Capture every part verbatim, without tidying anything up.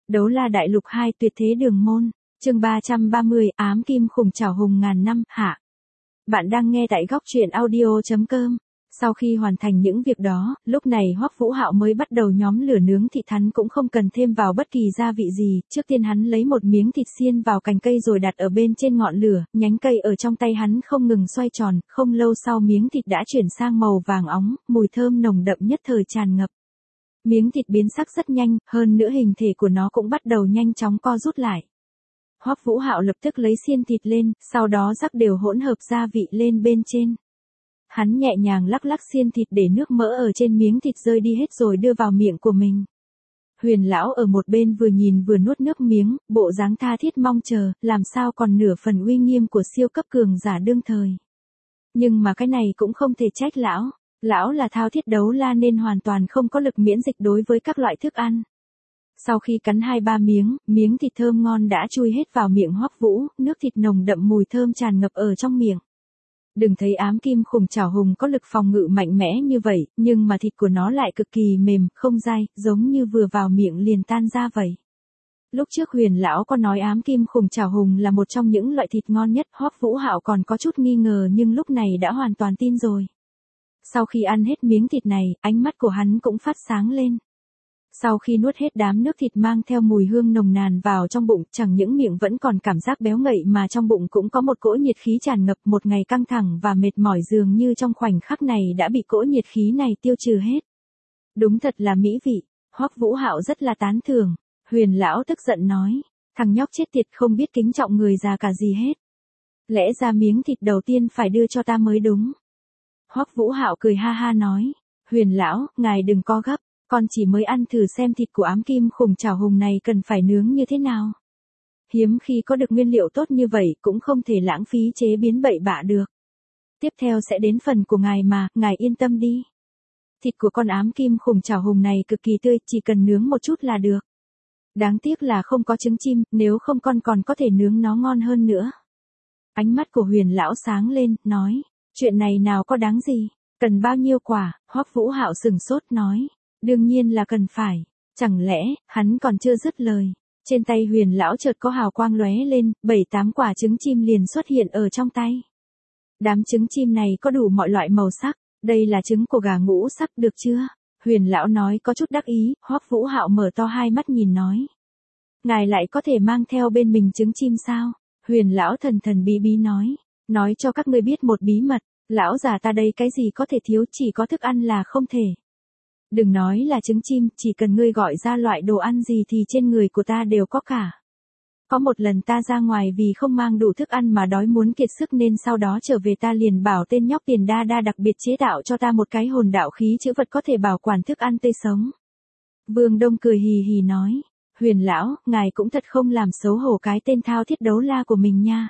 Đấu La Đại Lục hai Tuyệt Thế Đường Môn, chương ba trăm ba mươi, Ám Kim Khủng Trảo Hùng ngàn năm, hạ. Bạn đang nghe tại góc truyện audio chấm com. Sau khi hoàn thành những việc đó, lúc này Hoắc Vũ Hạo mới bắt đầu nhóm lửa nướng thịt. Hắn cũng không cần thêm vào bất kỳ gia vị gì, trước tiên hắn lấy một miếng thịt xiên vào cành cây rồi đặt ở bên trên ngọn lửa, nhánh cây ở trong tay hắn không ngừng xoay tròn, không lâu sau miếng thịt đã chuyển sang màu vàng óng, mùi thơm nồng đậm nhất thời tràn ngập. Miếng thịt biến sắc rất nhanh, hơn nữa hình thể của nó cũng bắt đầu nhanh chóng co rút lại. Hoắc Vũ Hạo lập tức lấy xiên thịt lên, sau đó rắc đều hỗn hợp gia vị lên bên trên. Hắn nhẹ nhàng lắc lắc xiên thịt để nước mỡ ở trên miếng thịt rơi đi hết rồi đưa vào miệng của mình. Huyền lão ở một bên vừa nhìn vừa nuốt nước miếng, bộ dáng tha thiết mong chờ, làm sao còn nửa phần uy nghiêm của siêu cấp cường giả đương thời. Nhưng mà cái này cũng không thể trách lão. Lão là thao thiết đấu la nên hoàn toàn không có lực miễn dịch đối với các loại thức ăn. Sau khi cắn hai ba miếng, miếng thịt thơm ngon đã chui hết vào miệng Hoắc Vũ, nước thịt nồng đậm mùi thơm tràn ngập ở trong miệng. Đừng thấy Ám Kim Khủng Trảo Hùng có lực phòng ngự mạnh mẽ như vậy, nhưng mà thịt của nó lại cực kỳ mềm, không dai, giống như vừa vào miệng liền tan ra vậy. Lúc trước Huyền lão có nói Ám Kim Khủng Trảo Hùng là một trong những loại thịt ngon nhất, Hoắc Vũ Hạo còn có chút nghi ngờ nhưng lúc này đã hoàn toàn tin rồi. Sau khi ăn hết miếng thịt này, ánh mắt của hắn cũng phát sáng lên. Sau khi nuốt hết đám nước thịt mang theo mùi hương nồng nàn vào trong bụng, chẳng những miệng vẫn còn cảm giác béo ngậy mà trong bụng cũng có một cỗ nhiệt khí tràn ngập. Một ngày căng thẳng và mệt mỏi dường như trong khoảnh khắc này đã bị cỗ nhiệt khí này tiêu trừ hết. Đúng thật là mỹ vị, Hoắc Vũ Hạo rất là tán thưởng. Huyền lão tức giận nói, thằng nhóc chết tiệt không biết kính trọng người già cả gì hết. Lẽ ra miếng thịt đầu tiên phải đưa cho ta mới đúng. Hoắc Vũ Hạo cười ha ha nói, Huyền lão, ngài đừng có gấp, con chỉ mới ăn thử xem thịt của Ám Kim Khủng Trảo Hùng này cần phải nướng như thế nào. Hiếm khi có được nguyên liệu tốt như vậy cũng không thể lãng phí chế biến bậy bạ được. Tiếp theo sẽ đến phần của ngài mà, ngài yên tâm đi. Thịt của con Ám Kim Khủng Trảo Hùng này cực kỳ tươi, chỉ cần nướng một chút là được. Đáng tiếc là không có trứng chim, nếu không con còn có thể nướng nó ngon hơn nữa. Ánh mắt của Huyền lão sáng lên, nói, chuyện này nào có đáng gì, cần bao nhiêu quả? Hoắc Vũ Hạo sừng sốt nói, đương nhiên là cần phải. Chẳng lẽ, hắn còn chưa dứt lời. Trên tay Huyền lão chợt có hào quang lóe lên, bảy tám quả trứng chim liền xuất hiện ở trong tay. Đám trứng chim này có đủ mọi loại màu sắc, đây là trứng của gà ngũ sắc được chưa? Huyền lão nói có chút đắc ý, Hoắc Vũ Hạo mở to hai mắt nhìn nói. Ngài lại có thể mang theo bên mình trứng chim sao? Huyền lão thần thần bí bí nói, nói cho các ngươi biết một bí mật, lão già ta đây cái gì có thể thiếu, chỉ có thức ăn là không thể. Đừng nói là trứng chim, chỉ cần ngươi gọi ra loại đồ ăn gì thì trên người của ta đều có cả. Có một lần ta ra ngoài vì không mang đủ thức ăn mà đói muốn kiệt sức nên sau đó trở về ta liền bảo tên nhóc Tiền Đa Đa đặc biệt chế tạo cho ta một cái hồn đạo khí chữ vật có thể bảo quản thức ăn tươi sống. Vương Đông cười hì hì nói, Huyền lão, ngài cũng thật không làm xấu hổ cái tên thao thiết đấu la của mình nha.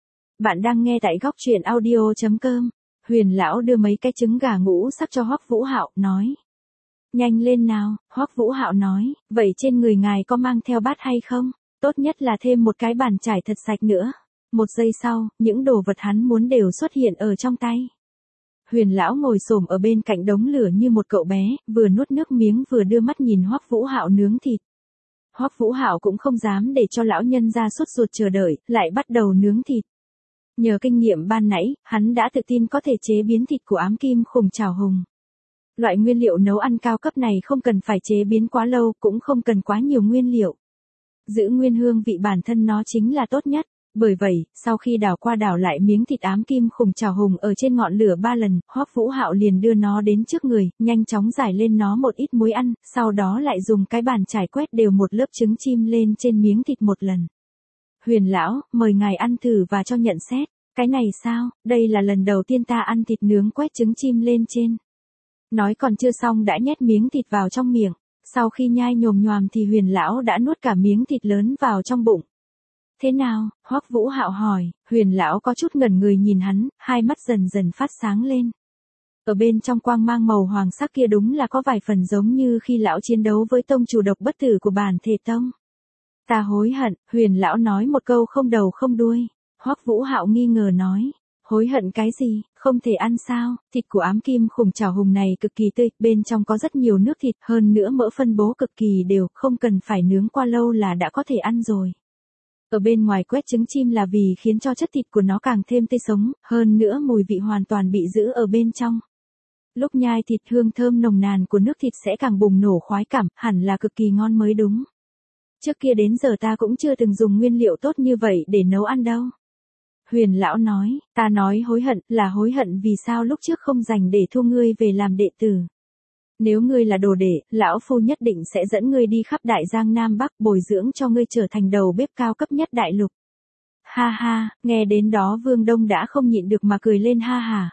Bạn đang nghe tại góc truyện audio chấm com. Huyền lão đưa mấy cái trứng gà ngũ sắc cho Hoắc Vũ Hạo, nói. Nhanh lên nào, Hoắc Vũ Hạo nói, vậy trên người ngài có mang theo bát hay không? Tốt nhất là thêm một cái bàn chải thật sạch nữa. Một giây sau, những đồ vật hắn muốn đều xuất hiện ở trong tay. Huyền lão ngồi xổm ở bên cạnh đống lửa như một cậu bé, vừa nuốt nước miếng vừa đưa mắt nhìn Hoắc Vũ Hạo nướng thịt. Hoắc Vũ Hạo cũng không dám để cho lão nhân ra sốt ruột chờ đợi, lại bắt đầu nướng thịt. Nhờ kinh nghiệm ban nãy, hắn đã tự tin có thể chế biến thịt của Ám Kim Khủng Trảo Hùng. Loại nguyên liệu nấu ăn cao cấp này không cần phải chế biến quá lâu, cũng không cần quá nhiều nguyên liệu. Giữ nguyên hương vị bản thân nó chính là tốt nhất. Bởi vậy, sau khi đảo qua đảo lại miếng thịt Ám Kim Khủng Trảo Hùng ở trên ngọn lửa ba lần, Hoắc Vũ Hạo liền đưa nó đến trước người, nhanh chóng rải lên nó một ít muối ăn, sau đó lại dùng cái bàn chải quét đều một lớp trứng chim lên trên miếng thịt một lần. Huyền lão, mời ngài ăn thử và cho nhận xét. Cái này sao, đây là lần đầu tiên ta ăn thịt nướng quét trứng chim lên trên. Nói còn chưa xong đã nhét miếng thịt vào trong miệng, sau khi nhai nhồm nhoàm thì Huyền lão đã nuốt cả miếng thịt lớn vào trong bụng. Thế nào? Hoắc Vũ Hạo hỏi. Huyền lão có chút ngẩn người nhìn hắn, hai mắt dần dần phát sáng lên. Ở bên trong quang mang màu hoàng sắc kia đúng là có vài phần giống như khi lão chiến đấu với tông chủ độc bất tử của bản thể tông. Ta hối hận, Huyền lão nói một câu không đầu không đuôi. Hoắc Vũ Hạo nghi ngờ nói, Hối hận cái gì, không thể ăn sao? Thịt của ám kim khủng chảo hùng này cực kỳ tươi, bên trong có rất nhiều nước thịt, hơn nữa mỡ phân bố cực kỳ đều, không cần phải nướng qua lâu là đã có thể ăn rồi. Ở bên ngoài quét trứng chim là vì khiến cho chất thịt của nó càng thêm tươi sống, hơn nữa mùi vị hoàn toàn bị giữ ở bên trong. Lúc nhai thịt hương thơm nồng nàn của nước thịt sẽ càng bùng nổ khoái cảm, hẳn là cực kỳ ngon mới đúng. Trước kia đến giờ ta cũng chưa từng dùng nguyên liệu tốt như vậy để nấu ăn đâu. Huyền lão nói, ta nói hối hận là hối hận vì sao lúc trước không dành để thu ngươi về làm đệ tử. Nếu ngươi là đồ đệ, lão phu nhất định sẽ dẫn ngươi đi khắp đại giang Nam Bắc bồi dưỡng cho ngươi trở thành đầu bếp cao cấp nhất đại lục. Ha ha, nghe đến đó Vương Đông đã không nhịn được mà cười lên ha ha.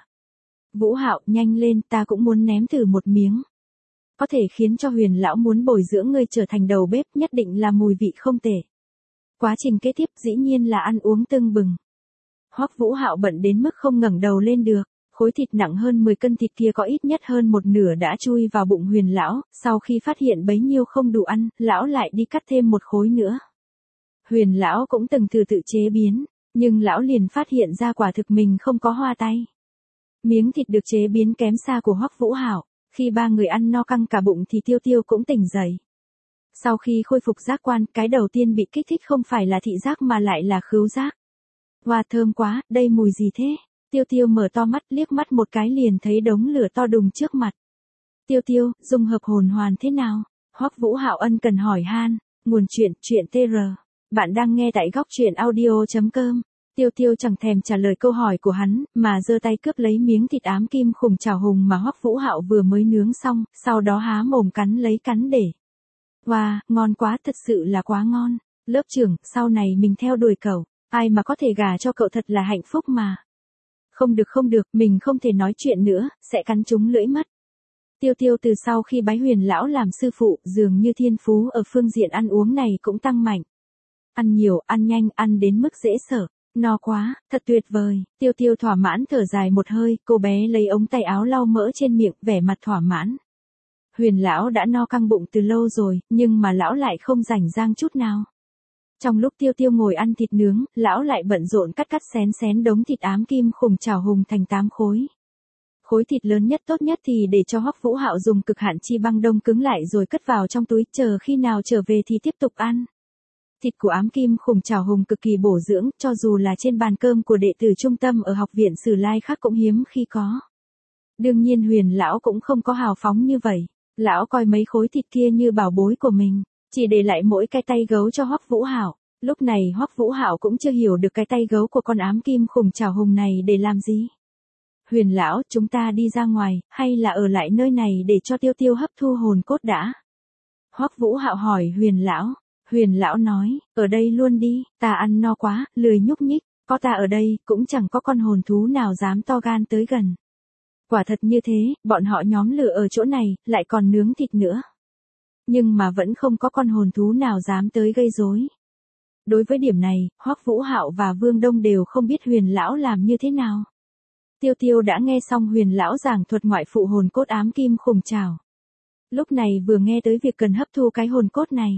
Vũ Hạo, nhanh lên, ta cũng muốn nếm thử một miếng. Có thể khiến cho Huyền lão muốn bồi dưỡng ngươi trở thành đầu bếp nhất định là mùi vị không tệ. Quá trình kế tiếp dĩ nhiên là ăn uống tưng bừng. Hoắc Vũ Hạo bận đến mức không ngẩng đầu lên được, khối thịt nặng hơn mười cân thịt kia có ít nhất hơn một nửa đã chui vào bụng Huyền lão, sau khi phát hiện bấy nhiêu không đủ ăn, lão lại đi cắt thêm một khối nữa. Huyền lão cũng từng thử tự chế biến, nhưng lão liền phát hiện ra quả thực mình không có hoa tay. Miếng thịt được chế biến kém xa của Hoắc Vũ Hạo, khi ba người ăn no căng cả bụng thì Tiêu Tiêu cũng tỉnh dậy. Sau khi khôi phục giác quan, cái đầu tiên bị kích thích không phải là thị giác mà lại là khứu giác. Wow, thơm quá, đây mùi gì thế? Tiêu Tiêu mở to mắt liếc mắt một cái liền thấy đống lửa to đùng trước mặt. Tiêu Tiêu, dung hợp hồn hoàn thế nào? Hoắc Vũ Hạo ân cần hỏi han, nguồn chuyện, chuyện tê rờ. Bạn đang nghe tại góc truyện audio chấm com. Tiêu Tiêu chẳng thèm trả lời câu hỏi của hắn, mà giơ tay cướp lấy miếng thịt ám kim khủng chảo hùng mà Hoắc Vũ Hạo vừa mới nướng xong, sau đó há mồm cắn lấy cắn để. Wow, ngon quá, thật sự là quá ngon. Lớp trưởng, sau này mình theo đuổi cậu, ai mà có thể gả cho cậu thật là hạnh phúc mà. Không được không được, mình không thể nói chuyện nữa, sẽ cắn trúng lưỡi mất. Tiêu Tiêu từ sau khi bái Huyền lão làm sư phụ, dường như thiên phú ở phương diện ăn uống này cũng tăng mạnh. Ăn nhiều, ăn nhanh, ăn đến mức dễ sợ. No quá, thật tuyệt vời. Tiêu Tiêu thỏa mãn thở dài một hơi, cô bé lấy ống tay áo lau mỡ trên miệng, vẻ mặt thỏa mãn. Huyền lão đã no căng bụng từ lâu rồi, nhưng mà lão lại không rảnh rang chút nào. Trong lúc Tiêu Tiêu ngồi ăn thịt nướng, lão lại bận rộn cắt cắt xén xén đống thịt ám kim khủng chảo hùng thành tám khối. Khối thịt lớn nhất tốt nhất thì để cho Hoắc Vũ Hạo dùng cực hạn chi băng đông cứng lại rồi cất vào trong túi, chờ khi nào trở về thì tiếp tục ăn. Thịt của ám kim khủng chảo hùng cực kỳ bổ dưỡng, cho dù là trên bàn cơm của đệ tử trung tâm ở học viện Sử Lai khác cũng hiếm khi có. Đương nhiên Huyền lão cũng không có hào phóng như vậy, lão coi mấy khối thịt kia như bảo bối của mình, chỉ để lại mỗi cái tay gấu cho Hoắc Vũ Hạo. Lúc này Hoắc Vũ Hạo cũng chưa hiểu được cái tay gấu của con ám kim khủng chảo hùng này để làm gì. Huyền lão, chúng ta đi ra ngoài, hay là ở lại nơi này để cho Tiêu Tiêu hấp thu hồn cốt đã? Hoắc Vũ Hạo hỏi Huyền lão. Huyền lão nói, ở đây luôn đi, ta ăn no quá, lười nhúc nhích, có ta ở đây, cũng chẳng có con hồn thú nào dám to gan tới gần. Quả thật như thế, bọn họ nhóm lửa ở chỗ này, lại còn nướng thịt nữa. Nhưng mà vẫn không có con hồn thú nào dám tới gây rối. Đối với điểm này, Hoắc Vũ Hạo và Vương Đông đều không biết Huyền lão làm như thế nào. Tiêu Tiêu đã nghe xong Huyền lão giảng thuật ngoại phụ hồn cốt ám kim khủng chảo. Lúc này vừa nghe tới việc cần hấp thu cái hồn cốt này.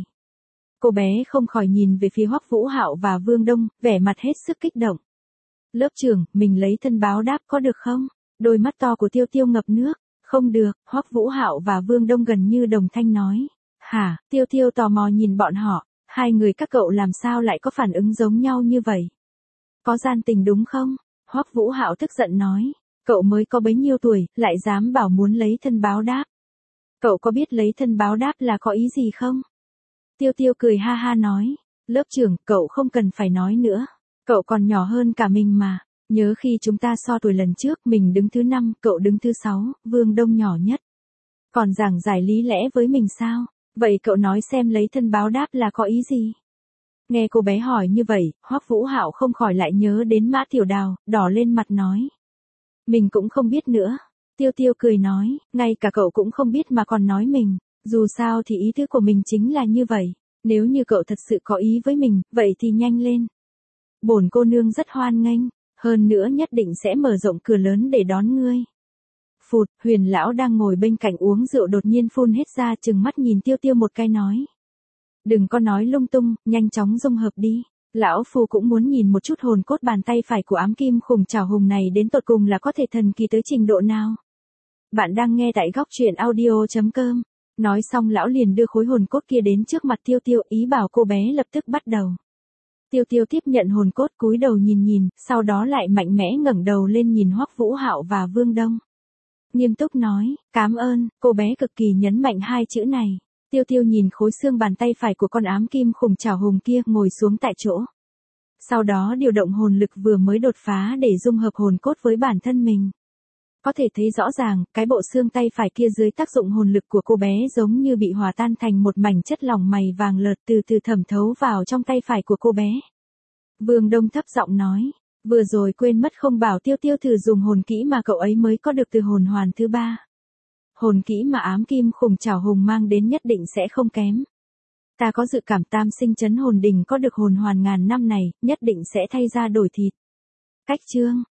Cô bé không khỏi nhìn về phía Hoắc Vũ Hạo và Vương Đông, vẻ mặt hết sức kích động. Lớp trưởng, mình lấy thân báo đáp có được không? Đôi mắt to của Tiêu Tiêu ngập nước. Không được, Hoắc Vũ Hạo và Vương Đông gần như đồng thanh nói. Hả? Tiêu Tiêu tò mò nhìn bọn họ, hai người các cậu làm sao lại có phản ứng giống nhau như vậy? Có gian tình đúng không? Hoắc Vũ Hạo tức giận nói. Cậu mới có bấy nhiêu tuổi, lại dám bảo muốn lấy thân báo đáp. Cậu có biết lấy thân báo đáp là có ý gì không? Tiêu Tiêu cười ha ha nói, lớp trưởng, cậu không cần phải nói nữa. Cậu còn nhỏ hơn cả mình mà. Nhớ khi chúng ta so tuổi lần trước, mình đứng thứ năm, cậu đứng thứ sáu, Vương Đông nhỏ nhất. Còn giảng giải lý lẽ với mình sao? Vậy cậu nói xem lấy thân báo đáp là có ý gì? Nghe cô bé hỏi như vậy, Hoắc Vũ Hạo không khỏi lại nhớ đến Mã Tiểu Đào, đỏ lên mặt nói. Mình cũng không biết nữa. Tiêu Tiêu cười nói, ngay cả cậu cũng không biết mà còn nói mình. Dù sao thì ý tứ của mình chính là như vậy. Nếu như cậu thật sự có ý với mình, vậy thì nhanh lên. Bổn cô nương rất hoan nghênh, hơn nữa nhất định sẽ mở rộng cửa lớn để đón ngươi. Phụt, Huyền lão đang ngồi bên cạnh uống rượu đột nhiên phun hết ra, trừng mắt nhìn Tiêu Tiêu một cái nói. Đừng có nói lung tung, nhanh chóng dung hợp đi. Lão Phu cũng muốn nhìn một chút hồn cốt bàn tay phải của ám kim khủng trảo hùng này đến tột cùng là có thể thần kỳ tới trình độ nào. Bạn đang nghe tại góc truyện audio.com. Nói xong lão liền đưa khối hồn cốt kia đến trước mặt Tiêu Tiêu, ý bảo cô bé lập tức bắt đầu. Tiêu Tiêu tiếp nhận hồn cốt, cúi đầu nhìn nhìn, sau đó lại mạnh mẽ ngẩng đầu lên nhìn Hoắc Vũ Hạo và Vương Đông. Nghiêm túc nói, "Cám ơn." Cô bé cực kỳ nhấn mạnh hai chữ này. Tiêu Tiêu nhìn khối xương bàn tay phải của con ám kim khủng trảo hùng kia, ngồi xuống tại chỗ. Sau đó điều động hồn lực vừa mới đột phá để dung hợp hồn cốt với bản thân mình. Có thể thấy rõ ràng, cái bộ xương tay phải kia dưới tác dụng hồn lực của cô bé giống như bị hòa tan thành một mảnh chất lỏng mày vàng lợt từ từ thẩm thấu vào trong tay phải của cô bé. Vương Đông thấp giọng nói, vừa rồi quên mất không bảo Tiêu Tiêu thử dùng hồn kỹ mà cậu ấy mới có được từ hồn hoàn thứ ba. Hồn kỹ mà ám kim khủng trảo hùng mang đến nhất định sẽ không kém. Ta có dự cảm tam sinh chấn hồn đỉnh có được hồn hoàn ngàn năm này, nhất định sẽ thay ra đổi thịt. Cách chương,